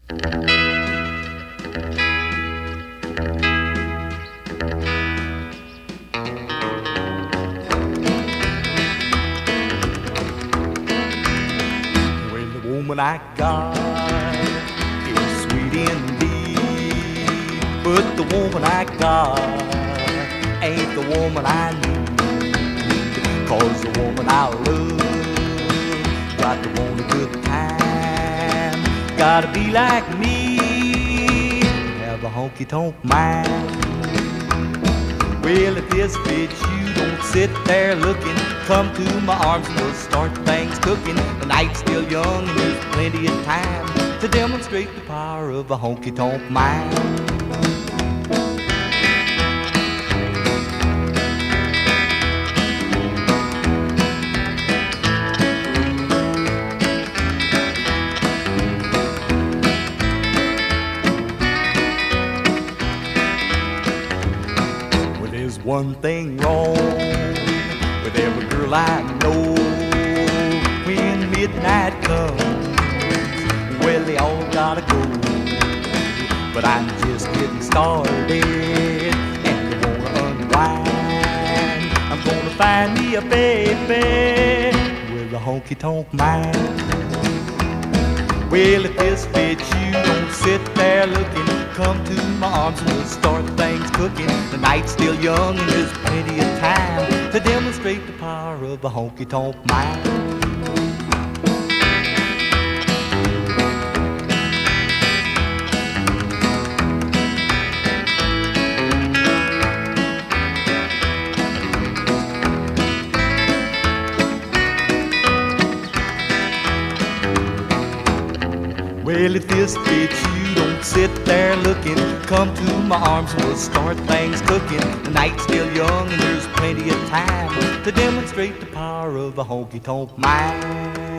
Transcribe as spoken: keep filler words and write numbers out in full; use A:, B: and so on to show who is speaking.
A: Well, the woman I got is sweet indeed, but the woman I got ain't the woman I need. 'Cause the woman I love got to want a good time, gotta be like me, have a honky-tonk mind. Well, if this fits you, don't sit there looking. Come to my arms and we'll start things cooking. The night's still young and there's plenty of time to demonstrate the power of a honky-tonk mind. One thing wrong with every girl I know. When midnight comes, well, they all gotta go. But I'm just getting started and they wanna unwind. I'm gonna find me a baby with a honky-tonk mind. Well, if this fits you, don't sit there looking. Come to my arms and we'll start things cooking. The night's still young and there's plenty of time to demonstrate the power of a honky-tonk mind. Well, if this fits you, don't sit there looking. Come to my arms and we'll start things cooking. The night's still young and there's plenty of time to demonstrate the power of a honky-tonk mind.